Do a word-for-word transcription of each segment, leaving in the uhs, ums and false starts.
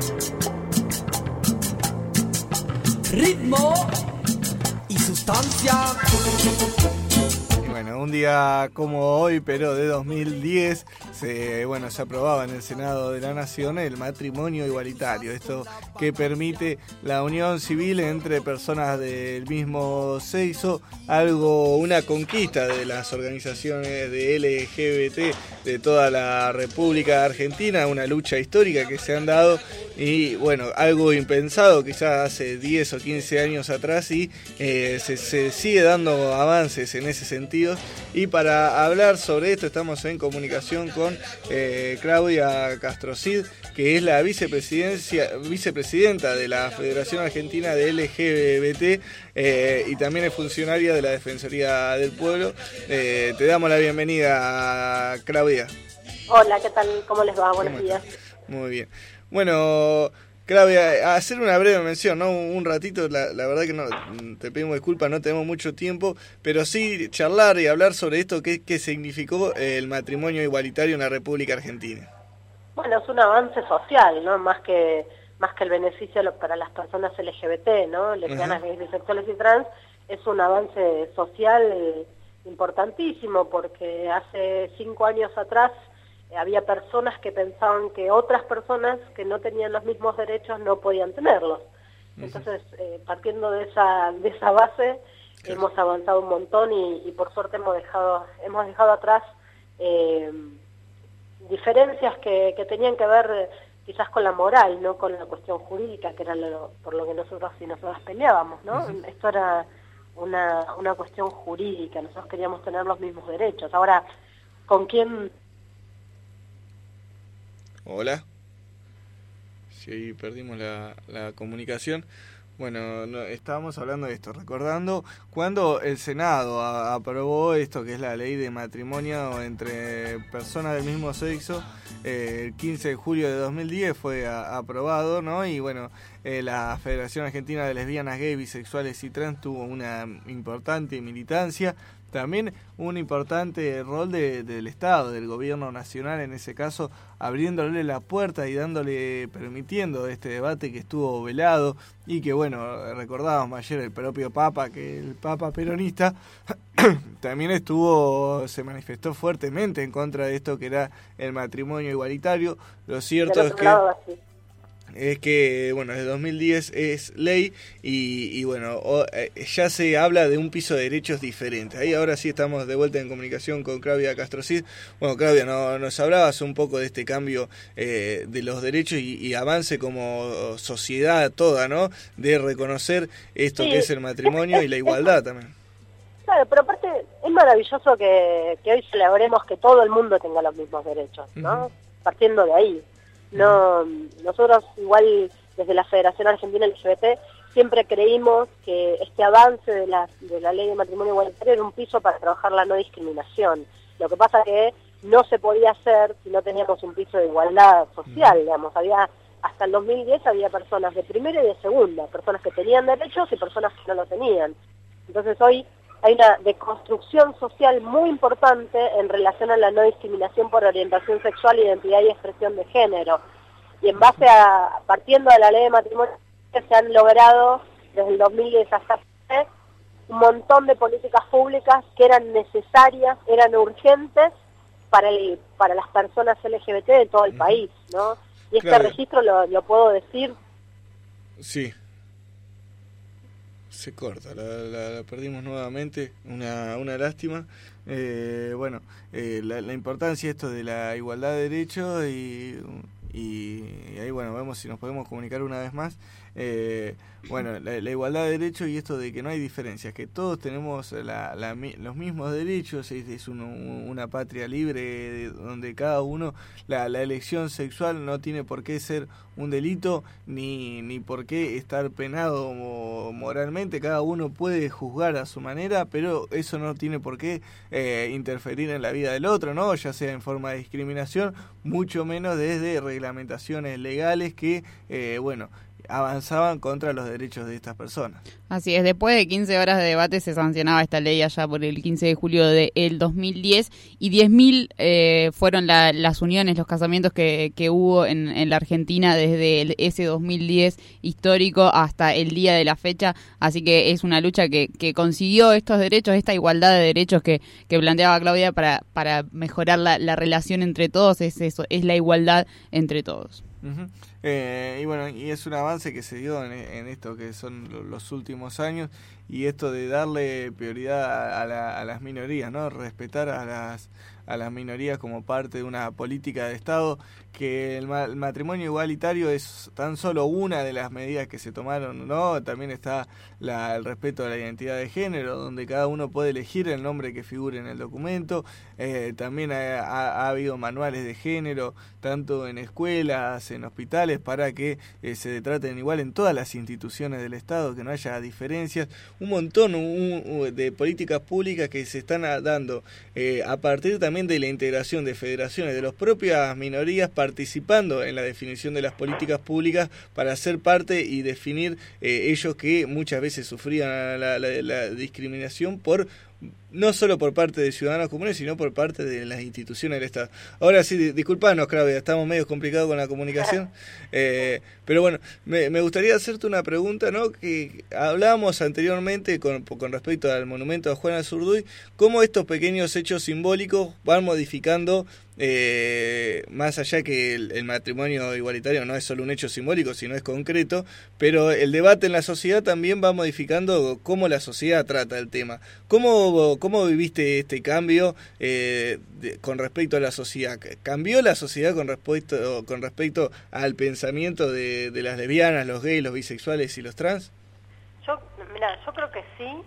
Ritmo y sustancia. Y bueno, un día como hoy, pero de dos mil diez, se, bueno, se aprobaba en el Senado de la Nación el matrimonio igualitario. Esto que permite la unión civil entre personas del mismo sexo, algo, una conquista de las organizaciones de L G B T de toda la República Argentina, una lucha histórica que se han dado y bueno, algo impensado quizás hace diez o quince años atrás y eh, se, se sigue dando avances en ese sentido. Y para hablar sobre esto estamos en comunicación con eh, Claudia Castrocid, que es la vicepresidencia, vicepresidenta de la Federación Argentina de L G B T eh, y también es funcionaria de la Defensoría del Pueblo. Eh, te damos la bienvenida, Claudia. Hola, ¿qué tal? ¿Cómo les va? Buenos días. Muy bien. Bueno, Claudia, hacer una breve mención, ¿no? Un ratito, la, la verdad que no te pedimos disculpas, no tenemos mucho tiempo, pero sí charlar y hablar sobre esto, qué, qué significó el matrimonio igualitario en la República Argentina. Bueno, es un avance social, ¿no? Más que más que el beneficio para las personas L G B T, ¿no? Lesbianas, gays, bisexuales y trans, es un avance social importantísimo porque hace cinco años atrás había personas que pensaban que otras personas que no tenían los mismos derechos no podían tenerlos. Entonces, eh, partiendo de esa de esa base, claro, hemos avanzado un montón y, y por suerte hemos dejado hemos dejado atrás eh, diferencias que, que tenían que ver eh, quizás con la moral, no con la cuestión jurídica, que era lo, por lo que nosotros y nosotras peleábamos, ¿no? Uh-huh. Esto era una, una cuestión jurídica, nosotros queríamos tener los mismos derechos. Ahora, ¿con quién...? Hola. Sí, perdimos la, la comunicación. Bueno, no, estábamos hablando de esto, recordando cuando el Senado a, aprobó esto que es la ley de matrimonio entre personas del mismo sexo, eh, el quince de julio de dos mil diez fue a, aprobado, ¿no? Y bueno, eh, la Federación Argentina de Lesbianas, Gays, Bisexuales y Trans tuvo una importante militancia. También un importante rol de, del Estado, del gobierno nacional en ese caso, abriéndole la puerta y dándole, permitiendo este debate que estuvo velado y que bueno, recordábamos ayer el propio Papa, que el Papa peronista también estuvo, se manifestó fuertemente en contra de esto que era el matrimonio igualitario. Lo cierto es que... es que, bueno, desde dos mil diez es ley y, y bueno, o, eh, ya se habla de un piso de derechos diferente. Ahí ahora sí estamos de vuelta en comunicación con Claudia Castrocid. Bueno, Claudia, no, nos hablabas un poco de este cambio eh, de los derechos y, y avance como sociedad toda, ¿no? De reconocer esto sí, que es el matrimonio es, es, y la igualdad es, también. Claro, pero aparte es maravilloso que, que hoy celebremos que todo el mundo tenga los mismos derechos, ¿no? Uh-huh. Partiendo de ahí. No, nosotros igual desde la Federación Argentina L G B T siempre creímos que este avance de la, de la ley de matrimonio igualitario era un piso para trabajar la no discriminación. Lo que pasa que no se podía hacer si no teníamos un piso de igualdad social, digamos. Había hasta el dos mil diez había personas de primera y de segunda, personas que tenían derechos y personas que no lo tenían. Entonces hoy hay una deconstrucción social muy importante en relación a la no discriminación por orientación sexual, identidad y expresión de género. Y en base a, partiendo de la ley de matrimonio, se han logrado desde el dos mil diez hasta hoy un montón de políticas públicas que eran necesarias, eran urgentes para el, para las personas L G B T de todo el país, ¿no? Y este claro. registro lo, lo puedo decir. Sí. Se corta, la, la, la perdimos nuevamente, una, una lástima. Eh, bueno, eh, la, la importancia esto de la igualdad de derechos y, y, y ahí bueno, vemos si nos podemos comunicar una vez más. Eh, bueno, la, la igualdad de derechos y esto de que no hay diferencias, que todos tenemos la, la, los mismos derechos, es, es un, una patria libre donde cada uno, la, la elección sexual no tiene por qué ser un delito ni, ni por qué estar penado moralmente, cada uno puede juzgar a su manera, pero eso no tiene por qué eh, interferir en la vida del otro, ¿no? Ya sea en forma de discriminación, mucho menos desde reglamentaciones legales que, eh, bueno, avanzaban contra los derechos de estas personas. Así es, después de quince horas de debate se sancionaba esta ley allá por el quince de julio del dos mil diez y diez mil eh, fueron la, las uniones, los casamientos que, que hubo en, en la Argentina desde el, ese dos mil diez histórico hasta el día de la fecha, así que es una lucha que, que consiguió estos derechos, esta igualdad de derechos que, que planteaba Claudia para, para mejorar la, la relación entre todos, es eso, es la igualdad entre todos. Uh-huh. Eh, y bueno, y es un avance que se dio en, en esto que son los últimos años, y esto de darle prioridad a, a, la, a las minorías, ¿no? Respetar a las a las minorías como parte de una política de Estado, que el, ma- el matrimonio igualitario es tan solo una de las medidas que se tomaron, ¿no? También está la, el respeto a la identidad de género, donde cada uno puede elegir el nombre que figure en el documento. Eh, también ha, ha, ha habido manuales de género, tanto en escuelas, en hospitales, para que eh, se traten igual en todas las instituciones del Estado, que no haya diferencias. Un montón un, un, de políticas públicas que se están dando eh, a partir también de la integración de federaciones de las propias minorías, participando en la definición de las políticas públicas para ser parte y definir eh, ellos que muchas veces sufrían la, la, la discriminación por no solo por parte de ciudadanos comunes, sino por parte de las instituciones del Estado. Ahora sí, disculpanos, Claudia, estamos medio complicados con la comunicación, eh, pero bueno, me, me gustaría hacerte una pregunta, ¿no? Que hablábamos anteriormente con, con respecto al monumento a Juana Azurduy, cómo estos pequeños hechos simbólicos van modificando, eh, más allá que el, el matrimonio igualitario no es solo un hecho simbólico, sino es concreto, pero el debate en la sociedad también va modificando cómo la sociedad trata el tema. ¿Cómo, cómo viviste este cambio eh, de, con respecto a la sociedad? ¿Cambió la sociedad con respecto, con respecto al pensamiento de, de las lesbianas, los gays, los bisexuales y los trans? Yo, mira, yo creo que sí,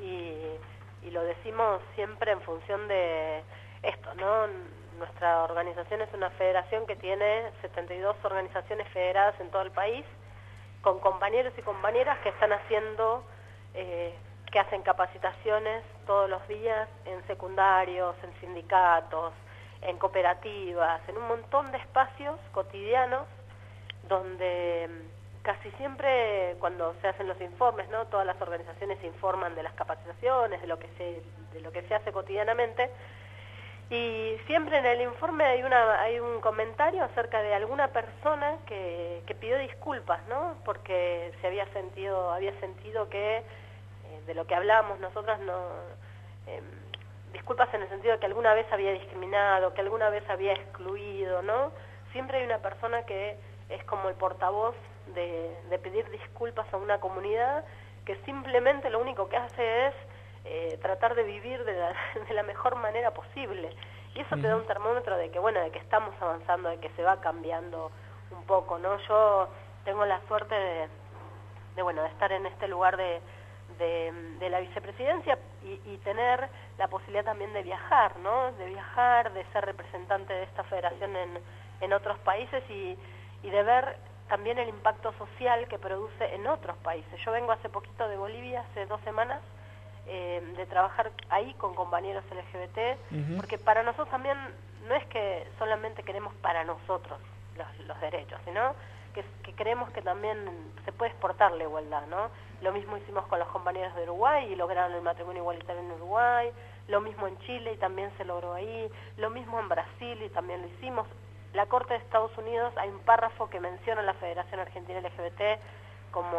y, y lo decimos siempre en función de esto, ¿no? Nuestra organización es una federación que tiene setenta y dos organizaciones federadas en todo el país, con compañeros y compañeras que están haciendo, eh, que hacen capacitaciones todos los días en secundarios, en sindicatos, en cooperativas, en un montón de espacios cotidianos donde casi siempre cuando se hacen los informes, ¿no? Todas las organizaciones informan de las capacitaciones, de lo que se, de lo que se hace cotidianamente. Y siempre en el informe hay una hay un comentario acerca de alguna persona que, que pidió disculpas, ¿no? Porque se había sentido había sentido que eh, de lo que hablábamos nosotras no eh, disculpas en el sentido de que alguna vez había discriminado, que alguna vez había excluido, ¿no? Siempre hay una persona que es como el portavoz de, de pedir disculpas a una comunidad que simplemente lo único que hace es Eh, tratar de vivir de la, de la mejor manera posible, y eso te da un termómetro de que bueno, de que estamos avanzando, de que se va cambiando un poco, ¿no? Yo tengo la suerte de, de bueno, de estar en este lugar de, de, de la vicepresidencia y, y tener la posibilidad también de viajar, ¿no? De viajar, de ser representante de esta federación en, en otros países y, y de ver también el impacto social que produce en otros países. Yo vengo hace poquito de Bolivia, hace dos semanas, Eh, de trabajar ahí con compañeros L G B T, uh-huh. Porque para nosotros también no es que solamente queremos para nosotros los, los derechos, sino que, que creemos que también se puede exportar la igualdad, ¿no? Lo mismo hicimos con los compañeros de Uruguay y lograron el matrimonio igualitario en Uruguay, lo mismo en Chile y también se logró ahí, lo mismo en Brasil y también lo hicimos. La Corte de Estados Unidos, hay un párrafo que menciona a la Federación Argentina L G B T como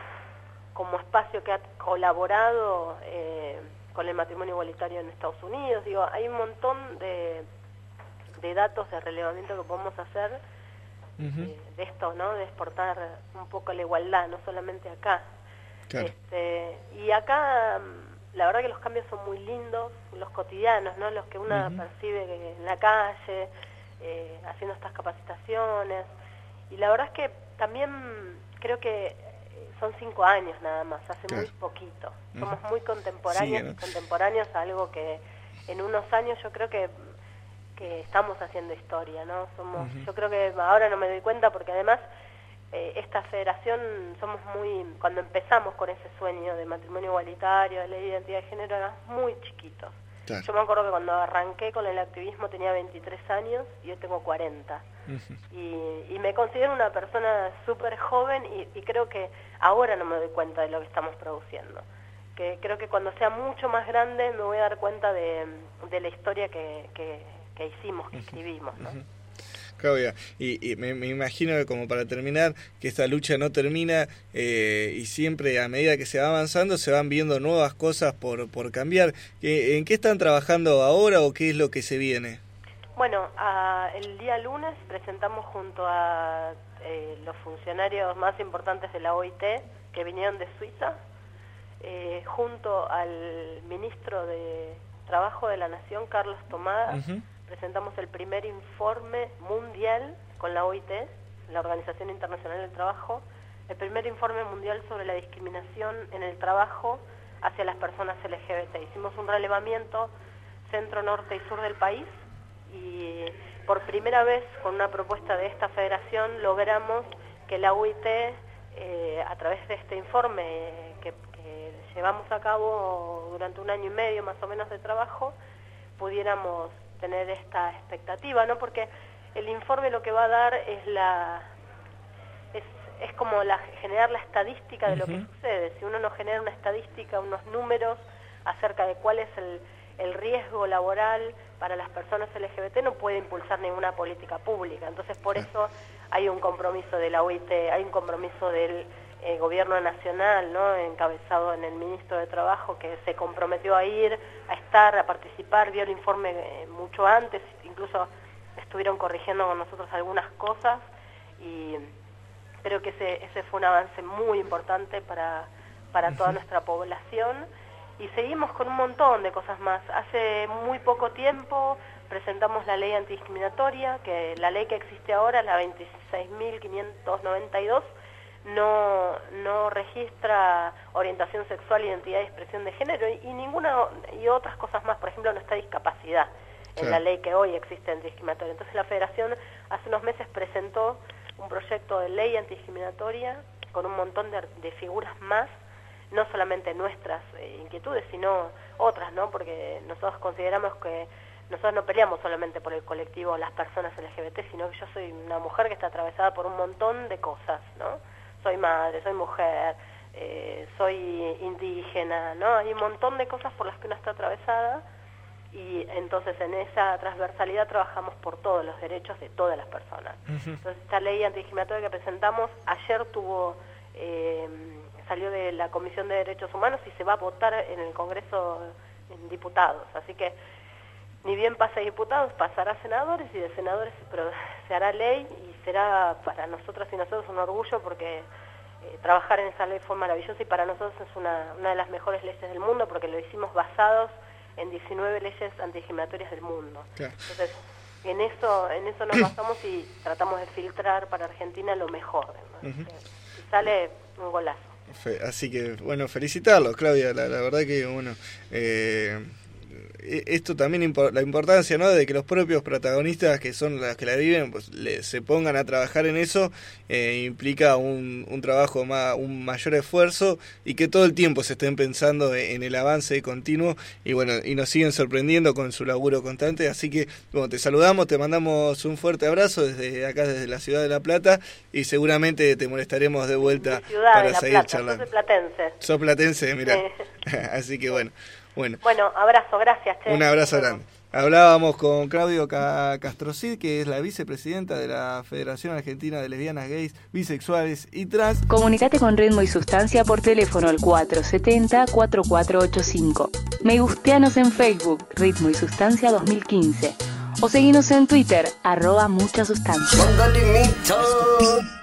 como espacio que ha colaborado eh, con el matrimonio igualitario en Estados Unidos. Digo, hay un montón de, de datos de relevamiento que podemos hacer uh-huh. eh, de esto, ¿no? De exportar un poco la igualdad, no solamente acá. Claro. Este, y acá, la verdad que los cambios son muy lindos, los cotidianos, ¿no? Los que una uh-huh. percibe en la calle, eh, haciendo estas capacitaciones. Y la verdad es que también creo que son cinco años nada más, hace claro. muy poquito. Somos muy contemporáneos, sí, ¿no? contemporáneos a algo que en unos años yo creo que, que estamos haciendo historia, ¿no? Somos, uh-huh. Yo creo que ahora no me doy cuenta porque además eh, esta federación somos muy, cuando empezamos con ese sueño de matrimonio igualitario, de ley de identidad de género, éramos muy chiquitos. Claro. Yo me acuerdo que cuando arranqué con el activismo tenía veintitrés años y hoy tengo cuarenta. Uh-huh. y, y me considero una persona súper joven y, y creo que ahora no me doy cuenta de lo que estamos produciendo. Que creo que cuando sea mucho más grande me voy a dar cuenta de, de la historia que, que, que hicimos, que escribimos, ¿no? Uh-huh. Claudia, y, y me, me imagino que como para terminar, que esta lucha no termina eh, y siempre a medida que se va avanzando se van viendo nuevas cosas por, por cambiar. ¿En qué están trabajando ahora o qué es lo que se viene? Bueno, a, el día lunes presentamos junto a eh, los funcionarios más importantes de la O I T que vinieron de Suiza, eh, junto al ministro de Trabajo de la Nación, Carlos Tomada. Uh-huh. Presentamos el primer informe mundial con la O I T, la Organización Internacional del Trabajo, el primer informe mundial sobre la discriminación en el trabajo hacia las personas L G B T. Hicimos un relevamiento centro, norte y sur del país y por primera vez con una propuesta de esta federación logramos que la O I T, eh, a través de este informe eh, que, que llevamos a cabo durante un año y medio más o menos de trabajo, pudiéramos tener esta expectativa, ¿no? Porque el informe lo que va a dar es la es, es como la generar la estadística de lo que sucede. Si uno no genera una estadística, unos números acerca de cuál es el, el riesgo laboral para las personas L G B T, no puede impulsar ninguna política pública. Entonces, por eso hay un compromiso de la O I T, hay un compromiso del Eh, gobierno nacional, ¿no? Encabezado en el ministro de Trabajo, que se comprometió a ir, a estar, a participar, vio el informe eh, mucho antes, incluso estuvieron corrigiendo con nosotros algunas cosas y creo que ese, ese fue un avance muy importante para, para toda nuestra población y seguimos con un montón de cosas más. Hace muy poco tiempo presentamos la ley antidiscriminatoria, que la ley que existe ahora, la veintiséis mil quinientos noventa y dos, no no registra orientación sexual, identidad y expresión de género y, y ninguna y otras cosas más. Por ejemplo, no está discapacidad en sí. La ley que hoy existe antidiscriminatoria. Entonces la Federación hace unos meses presentó un proyecto de ley antidiscriminatoria con un montón de, de figuras más, no solamente nuestras eh, inquietudes, sino otras, ¿no? Porque nosotros consideramos que nosotros no peleamos solamente por el colectivo, las personas L G B T, sino que yo soy una mujer que está atravesada por un montón de cosas, ¿no? Soy madre, soy mujer, eh, soy indígena, ¿no? Hay un montón de cosas por las que uno está atravesada y entonces en esa transversalidad trabajamos por todos los derechos de todas las personas. Uh-huh. Entonces esta ley antidiscriminatoria que presentamos ayer tuvo eh, salió de la Comisión de Derechos Humanos y se va a votar en el Congreso en diputados, así que ni bien pase a diputados, pasará a senadores y de senadores pero se hará ley y será para nosotras y nosotros un orgullo porque eh, trabajar en esa ley fue maravilloso y para nosotros es una, una de las mejores leyes del mundo porque lo hicimos basados en diecinueve leyes antidiscriminatorias del mundo. Claro. Entonces, en eso en eso nos basamos y tratamos de filtrar para Argentina lo mejor, ¿no? Uh-huh. Y sale un golazo. Así que, bueno, felicitarlos, Claudia, la, la verdad que, bueno... Eh... esto también la importancia, ¿no?, de que los propios protagonistas que son las que la viven pues le, se pongan a trabajar en eso eh, implica un, un trabajo más, un mayor esfuerzo y que todo el tiempo se estén pensando en el avance continuo y bueno y nos siguen sorprendiendo con su laburo constante, así que bueno, te saludamos, te mandamos un fuerte abrazo desde acá desde la ciudad de La Plata y seguramente te molestaremos de vuelta para seguir Plata, charlando. Sos platense. Sos platense, mirá. Sí. Así que bueno. Bueno, bueno, abrazo, gracias, Che. Un abrazo bueno. grande. Hablábamos con Claudio Castrocid, que es la vicepresidenta de la Federación Argentina de Lesbianas, Gays, Bisexuales y Trans. Comunicate con Ritmo y Sustancia por teléfono al cuatro siete cero, cuatro cuatro ocho cinco. Me gusteanos en Facebook, Ritmo y Sustancia dos mil quince. O seguinos en Twitter, arroba mucha sustancia.